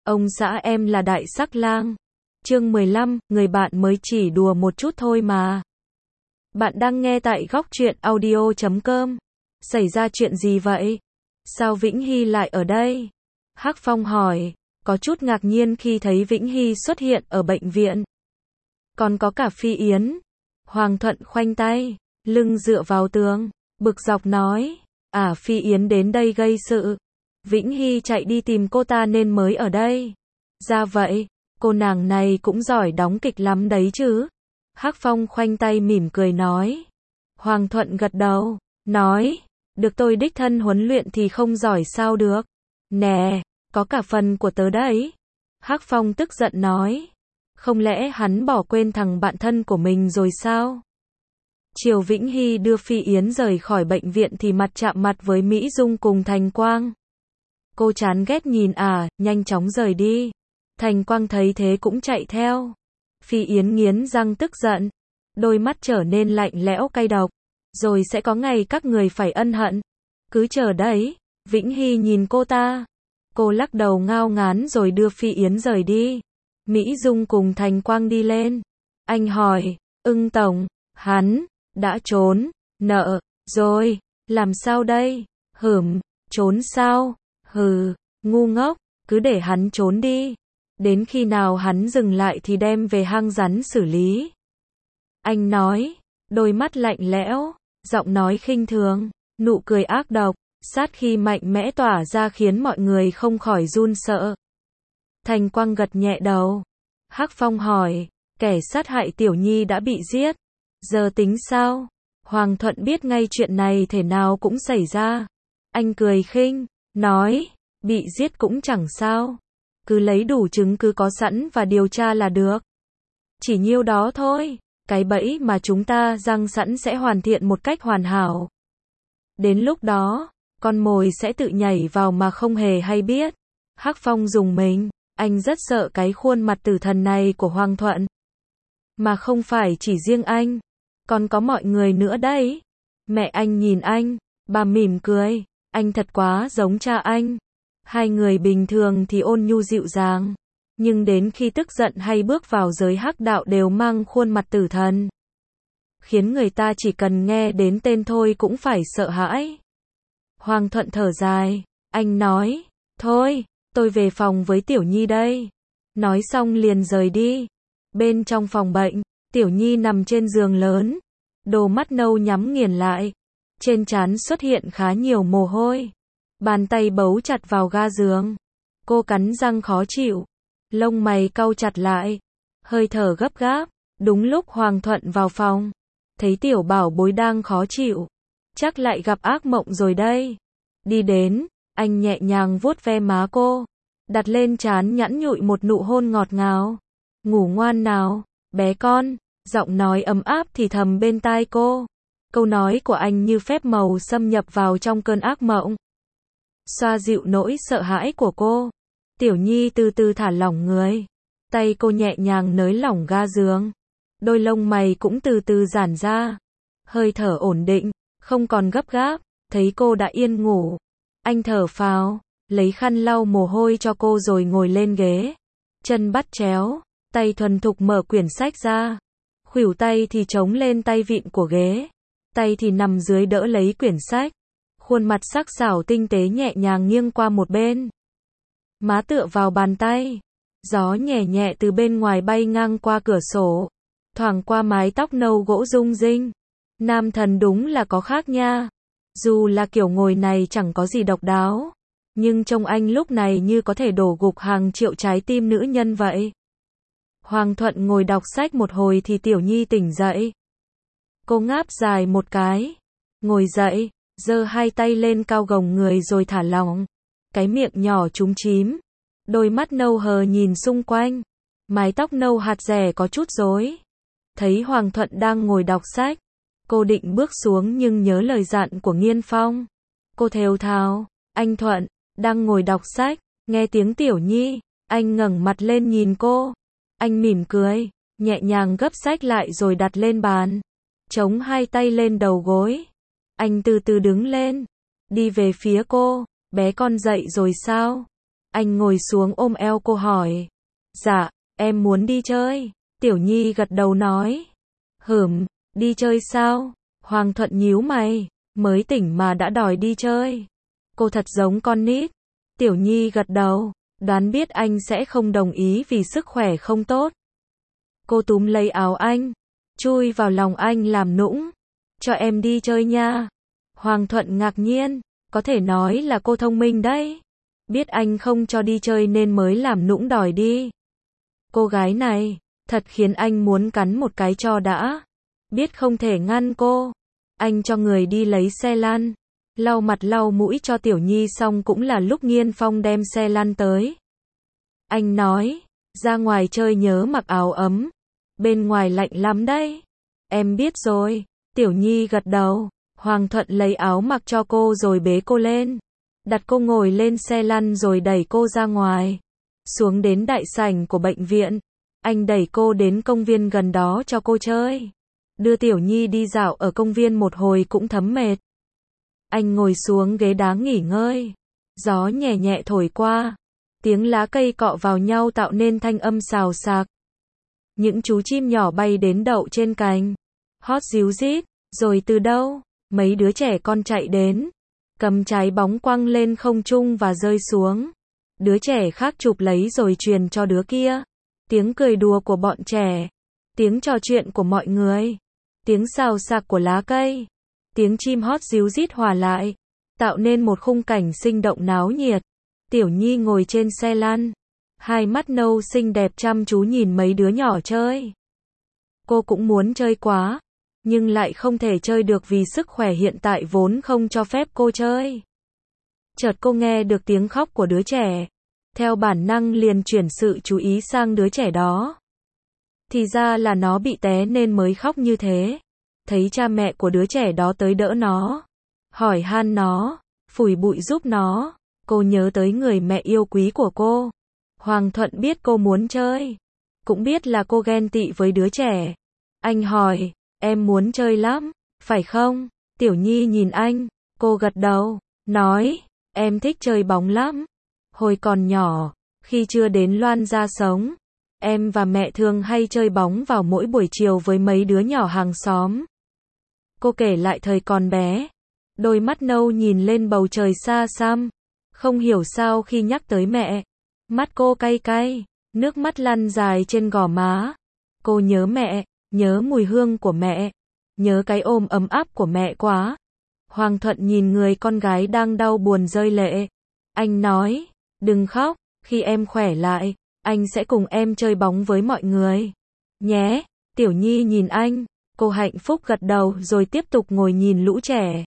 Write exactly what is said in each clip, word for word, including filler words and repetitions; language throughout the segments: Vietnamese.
Ông xã em là đại sắc lang. Chương mười lăm, người bạn mới chỉ đùa một chút thôi mà. Bạn đang nghe tại góc truyện audio chấm com. Xảy ra chuyện gì vậy? Sao Vĩnh Hy lại ở đây? Hắc Phong hỏi, có chút ngạc nhiên khi thấy Vĩnh Hy xuất hiện ở bệnh viện. Còn có cả Phi Yến. Hoàng Thuận khoanh tay, lưng dựa vào tường, bực dọc nói, à Phi Yến đến đây gây sự. Vĩnh Hy chạy đi tìm cô ta nên mới ở đây. Ra vậy, cô nàng này cũng giỏi đóng kịch lắm đấy chứ. Hắc Phong khoanh tay mỉm cười nói. Hoàng Thuận gật đầu, nói, được tôi đích thân huấn luyện thì không giỏi sao được. Nè, có cả phần của tớ đấy. Hắc Phong tức giận nói. Không lẽ hắn bỏ quên thằng bạn thân của mình rồi sao? Triều Vĩnh Hy đưa Phi Yến rời khỏi bệnh viện thì mặt chạm mặt với Mỹ Dung cùng Thành Quang. Cô chán ghét nhìn à, nhanh chóng rời đi. Thành Quang thấy thế cũng chạy theo. Phi Yến nghiến răng tức giận. Đôi mắt trở nên lạnh lẽo cay độc. Rồi sẽ có ngày các người phải ân hận. Cứ chờ đấy. Vĩnh Hy nhìn cô ta. Cô lắc đầu ngao ngán rồi đưa Phi Yến rời đi. Mỹ Dung cùng Thành Quang đi lên. Anh hỏi, Ưng Tổng, hắn, đã trốn, nợ, rồi, làm sao đây? Hửm, trốn sao? Hừ, ngu ngốc, cứ để hắn trốn đi. Đến khi nào hắn dừng lại thì đem về hang rắn xử lý. Anh nói, đôi mắt lạnh lẽo, giọng nói khinh thường, nụ cười ác độc, sát khí mạnh mẽ tỏa ra khiến mọi người không khỏi run sợ. Thành Quang gật nhẹ đầu. Hắc Phong hỏi, kẻ sát hại Tiểu Nhi đã bị giết. Giờ tính sao? Hoàng Thuận biết ngay chuyện này thể nào cũng xảy ra. Anh cười khinh, nói, bị giết cũng chẳng sao. Cứ lấy đủ chứng cứ có sẵn và điều tra là được. Chỉ nhiêu đó thôi, cái bẫy mà chúng ta giăng sẵn sẽ hoàn thiện một cách hoàn hảo. Đến lúc đó, con mồi sẽ tự nhảy vào mà không hề hay biết. Hắc Phong dùng mình, anh rất sợ cái khuôn mặt tử thần này của Hoàng Thuận. Mà không phải chỉ riêng anh, còn có mọi người nữa đấy. Mẹ anh nhìn anh, bà mỉm cười, anh thật quá giống cha anh. Hai người bình thường thì ôn nhu dịu dàng, nhưng đến khi tức giận hay bước vào giới hắc đạo đều mang khuôn mặt tử thần. Khiến người ta chỉ cần nghe đến tên thôi cũng phải sợ hãi. Hoàng Thuận thở dài, anh nói, thôi, tôi về phòng với Tiểu Nhi đây. Nói xong liền rời đi. Bên trong phòng bệnh, Tiểu Nhi nằm trên giường lớn, đôi mắt nâu nhắm nghiền lại. Trên trán xuất hiện khá nhiều mồ hôi. Bàn tay bấu chặt vào ga giường. Cô cắn răng khó chịu. Lông mày cau chặt lại. Hơi thở gấp gáp. Đúng lúc Hoàng Thuận vào phòng. Thấy tiểu bảo bối đang khó chịu. Chắc lại gặp ác mộng rồi đây. Đi đến, anh nhẹ nhàng vuốt ve má cô. Đặt lên trán nhẵn nhụi một nụ hôn ngọt ngào. Ngủ ngoan nào, bé con. Giọng nói ấm áp thì thầm bên tai cô. Câu nói của anh như phép màu xâm nhập vào trong cơn ác mộng. Xoa dịu nỗi sợ hãi của cô. Tiểu Nhi từ từ thả lỏng người. Tay cô nhẹ nhàng nới lỏng ga giường. Đôi lông mày cũng từ từ giãn ra. Hơi thở ổn định, không còn gấp gáp. Thấy cô đã yên ngủ. Anh thở phào, lấy khăn lau mồ hôi cho cô rồi ngồi lên ghế. Chân bắt chéo, tay thuần thục mở quyển sách ra. Khuỷu tay thì chống lên tay vịn của ghế. Tay thì nằm dưới đỡ lấy quyển sách. Khuôn mặt sắc sảo tinh tế nhẹ nhàng nghiêng qua một bên. Má tựa vào bàn tay. Gió nhẹ nhẹ từ bên ngoài bay ngang qua cửa sổ. Thoảng qua mái tóc nâu gỗ rung rinh. Nam thần đúng là có khác nha. Dù là kiểu ngồi này chẳng có gì độc đáo. Nhưng trông anh lúc này như có thể đổ gục hàng triệu trái tim nữ nhân vậy. Hoàng Thuận ngồi đọc sách một hồi thì Tiểu Nhi tỉnh dậy. Cô ngáp dài một cái. Ngồi dậy, giơ hai tay lên cao gồng người rồi thả lỏng. Cái miệng nhỏ chúm chím. Đôi mắt nâu hờ nhìn xung quanh. Mái tóc nâu hạt rẻ có chút rối. Thấy Hoàng Thuận đang ngồi đọc sách. Cô định bước xuống nhưng nhớ lời dặn của Nghiên Phong. Cô thều thào, anh Thuận, đang ngồi đọc sách, nghe tiếng Tiểu Nhi, anh ngẩng mặt lên nhìn cô. Anh mỉm cười, nhẹ nhàng gấp sách lại rồi đặt lên bàn. Chống hai tay lên đầu gối. Anh từ từ đứng lên, đi về phía cô, bé con dậy rồi sao? Anh ngồi xuống ôm eo cô hỏi. Dạ, em muốn đi chơi. Tiểu Nhi gật đầu nói. Hửm, đi chơi sao? Hoàng Thuận nhíu mày, mới tỉnh mà đã đòi đi chơi. Cô thật giống con nít. Tiểu Nhi gật đầu, đoán biết anh sẽ không đồng ý vì sức khỏe không tốt. Cô túm lấy áo anh, chui vào lòng anh làm nũng. Cho em đi chơi nha. Hoàng Thuận ngạc nhiên, có thể nói là cô thông minh đấy. Biết anh không cho đi chơi nên mới làm nũng đòi đi. Cô gái này, thật khiến anh muốn cắn một cái cho đã. Biết không thể ngăn cô. Anh cho người đi lấy xe lăn, lau mặt lau mũi cho Tiểu Nhi xong cũng là lúc Nghiên Phong đem xe lăn tới. Anh nói, ra ngoài chơi nhớ mặc áo ấm. Bên ngoài lạnh lắm đấy. Em biết rồi. Tiểu Nhi gật đầu. Hoàng Thuận lấy áo mặc cho cô rồi bế cô lên. Đặt cô ngồi lên xe lăn rồi đẩy cô ra ngoài. Xuống đến đại sảnh của bệnh viện. Anh đẩy cô đến công viên gần đó cho cô chơi. Đưa Tiểu Nhi đi dạo ở công viên một hồi cũng thấm mệt. Anh ngồi xuống ghế đá nghỉ ngơi. Gió nhẹ nhẹ thổi qua. Tiếng lá cây cọ vào nhau tạo nên thanh âm xào xạc. Những chú chim nhỏ bay đến đậu trên cành. Hót ríu rít. Rồi từ đâu, mấy đứa trẻ con chạy đến. Cầm trái bóng quăng lên không trung và rơi xuống. Đứa trẻ khác chụp lấy rồi truyền cho đứa kia. Tiếng cười đùa của bọn trẻ. Tiếng trò chuyện của mọi người. Tiếng xào xạc của lá cây. Tiếng chim hót ríu rít hòa lại. Tạo nên một khung cảnh sinh động náo nhiệt. Tiểu Nhi ngồi trên xe lăn. Hai mắt nâu xinh đẹp chăm chú nhìn mấy đứa nhỏ chơi. Cô cũng muốn chơi quá. Nhưng lại không thể chơi được vì sức khỏe hiện tại vốn không cho phép cô chơi. Chợt cô nghe được tiếng khóc của đứa trẻ. Theo bản năng liền chuyển sự chú ý sang đứa trẻ đó. Thì ra là nó bị té nên mới khóc như thế. Thấy cha mẹ của đứa trẻ đó tới đỡ nó. Hỏi han nó. Phủi bụi giúp nó. Cô nhớ tới người mẹ yêu quý của cô. Hoàng Thuận biết cô muốn chơi. Cũng biết là cô ghen tị với đứa trẻ. Anh hỏi. Em muốn chơi lắm, phải không? Tiểu Nhi nhìn anh. Cô gật đầu. Nói. Em thích chơi bóng lắm. Hồi còn nhỏ, khi chưa đến Loan gia sống, em và mẹ thường hay chơi bóng vào mỗi buổi chiều với mấy đứa nhỏ hàng xóm. Cô kể lại thời còn bé. Đôi mắt nâu nhìn lên bầu trời xa xăm. Không hiểu sao khi nhắc tới mẹ. Mắt cô cay cay. Nước mắt lăn dài trên gò má. Cô nhớ mẹ. Nhớ mùi hương của mẹ. Nhớ cái ôm ấm áp của mẹ quá. Hoàng Thuận nhìn người con gái đang đau buồn rơi lệ. Anh nói. Đừng khóc. Khi em khỏe lại, anh sẽ cùng em chơi bóng với mọi người. Nhé. Tiểu Nhi nhìn anh. Cô hạnh phúc gật đầu rồi tiếp tục ngồi nhìn lũ trẻ.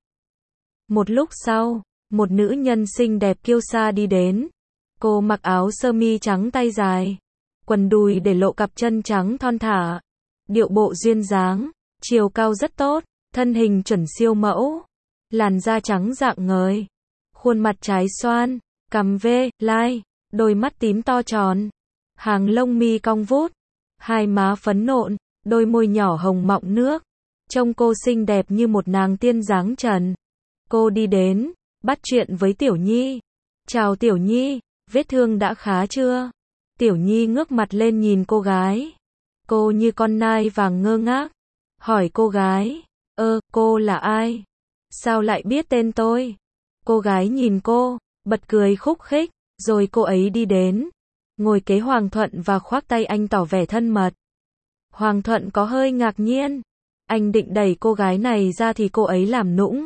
Một lúc sau, một nữ nhân xinh đẹp kiêu sa đi đến. Cô mặc áo sơ mi trắng tay dài. Quần đùi để lộ cặp chân trắng thon thả. Điệu bộ duyên dáng. Chiều cao rất tốt. Thân hình chuẩn siêu mẫu. Làn da trắng rạng ngời. Khuôn mặt trái xoan. Cằm vê, lai. Đôi mắt tím to tròn. Hàng lông mi cong vút. Hai má phấn nộn. Đôi môi nhỏ hồng mọng nước. Trông cô xinh đẹp như một nàng tiên dáng trần. Cô đi đến. Bắt chuyện với Tiểu Nhi. Chào Tiểu Nhi. Vết thương đã khá chưa? Tiểu Nhi ngước mặt lên nhìn cô gái. Cô như con nai vàng ngơ ngác. Hỏi cô gái. Ơ, cô là ai? Sao lại biết tên tôi? Cô gái nhìn cô, bật cười khúc khích. Rồi cô ấy đi đến. Ngồi kế Hoàng Thuận và khoác tay anh tỏ vẻ thân mật. Hoàng Thuận có hơi ngạc nhiên. Anh định đẩy cô gái này ra thì cô ấy làm nũng.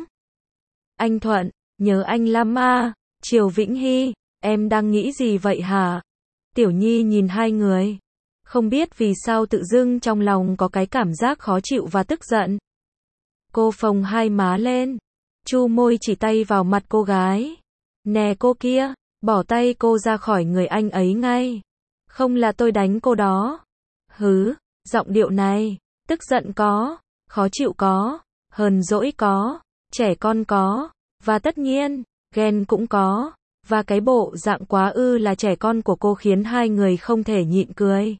Anh Thuận, nhớ anh lắm à? Triều Vĩnh Hy, em đang nghĩ gì vậy hả? Tiểu Nhi nhìn hai người. Không biết vì sao tự dưng trong lòng có cái cảm giác khó chịu và tức giận. Cô phồng hai má lên. Chu môi chỉ tay vào mặt cô gái. Nè cô kia, bỏ tay cô ra khỏi người anh ấy ngay. Không là tôi đánh cô đó. Hứ, giọng điệu này, tức giận có, khó chịu có, hờn dỗi có, trẻ con có, và tất nhiên, ghen cũng có. Và cái bộ dạng quá ư là trẻ con của cô khiến hai người không thể nhịn cười.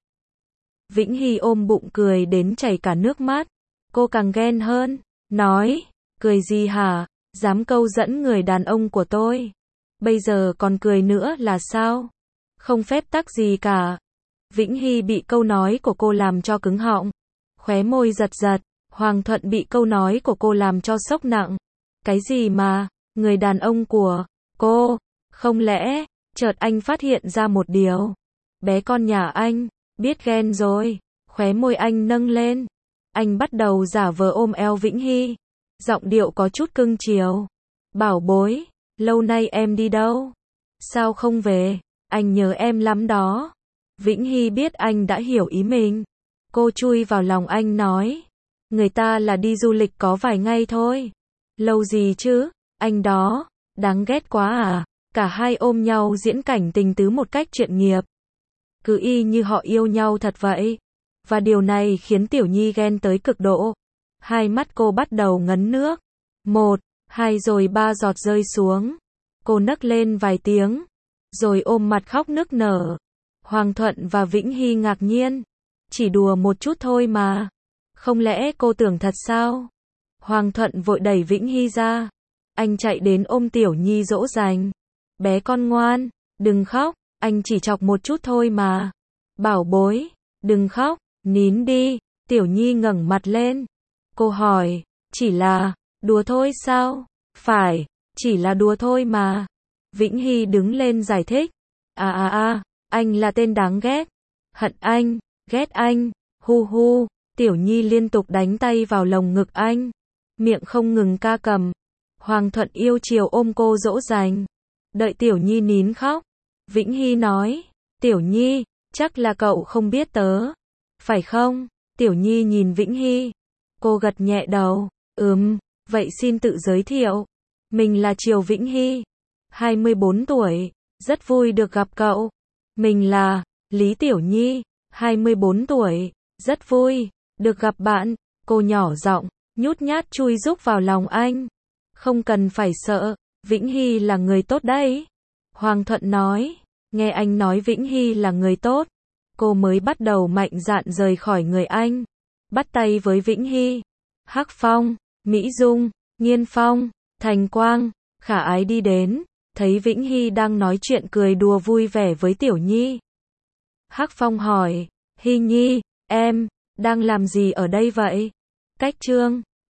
Vĩnh Hy ôm bụng cười đến chảy cả nước mắt. Cô càng ghen hơn. Nói, cười gì hả? Dám câu dẫn người đàn ông của tôi. Bây giờ còn cười nữa là sao? Không phép tắc gì cả. Vĩnh Hy bị câu nói của cô làm cho cứng họng. Khóe môi giật giật. Hoàng Thuận bị câu nói của cô làm cho sốc nặng. Cái gì mà, người đàn ông của cô, không lẽ, chợt anh phát hiện ra một điều. Bé con nhà anh, biết ghen rồi. Khóe môi anh nâng lên. Anh bắt đầu giả vờ ôm eo Vĩnh Hy. Giọng điệu có chút cưng chiều. Bảo bối, lâu nay em đi đâu? Sao không về? Anh nhớ em lắm đó. Vĩnh Hy biết anh đã hiểu ý mình. Cô chui vào lòng anh nói. Người ta là đi du lịch có vài ngày thôi. Lâu gì chứ, anh đó, đáng ghét quá à. Cả hai ôm nhau diễn cảnh tình tứ một cách chuyên nghiệp. Cứ y như họ yêu nhau thật vậy. Và điều này khiến Tiểu Nhi ghen tới cực độ. Hai mắt cô bắt đầu ngấn nước. Một, hai rồi ba giọt rơi xuống. Cô nấc lên vài tiếng. Rồi ôm mặt khóc nức nở. Hoàng Thuận và Vĩnh Hy ngạc nhiên. Chỉ đùa một chút thôi mà. Không lẽ cô tưởng thật sao? Hoàng Thuận vội đẩy Vĩnh Hy ra. Anh chạy đến ôm Tiểu Nhi dỗ dành. Bé con ngoan, đừng khóc, anh chỉ chọc một chút thôi mà. Bảo bối, đừng khóc, nín đi. Tiểu Nhi ngẩng mặt lên. Cô hỏi, chỉ là, đùa thôi sao? Phải, chỉ là đùa thôi mà. Vĩnh Hy đứng lên giải thích. À à à, anh là tên đáng ghét. Hận anh, ghét anh, hu hu. Tiểu Nhi liên tục đánh tay vào lồng ngực anh. Miệng không ngừng ca cầm. Hoàng Thuận yêu chiều ôm cô dỗ dành. Đợi Tiểu Nhi nín khóc. Vĩnh Hy nói. Tiểu Nhi, chắc là cậu không biết tớ. Phải không? Tiểu Nhi nhìn Vĩnh Hy. Cô gật nhẹ đầu. Ừm, vậy xin tự giới thiệu. Mình là Triều Vĩnh Hy. hai mươi bốn tuổi. Rất vui được gặp cậu. Mình là Lý Tiểu Nhi. hai mươi bốn tuổi. Rất vui được gặp bạn. Cô nhỏ giọng, nhút nhát chui rúc vào lòng anh. Không cần phải sợ, Vĩnh Hy là người tốt đấy. Hoàng Thuận nói. Nghe anh nói Vĩnh Hy là người tốt. Cô mới bắt đầu mạnh dạn rời khỏi người anh. Bắt tay với Vĩnh Hy. Hắc Phong, Mỹ Dung, Nghiên Phong, Thành Quang, Khả Ái đi đến. Thấy Vĩnh Hy đang nói chuyện cười đùa vui vẻ với Tiểu Nhi. Hắc Phong hỏi. Hy Nhi, em đang làm gì ở đây vậy? Cách chương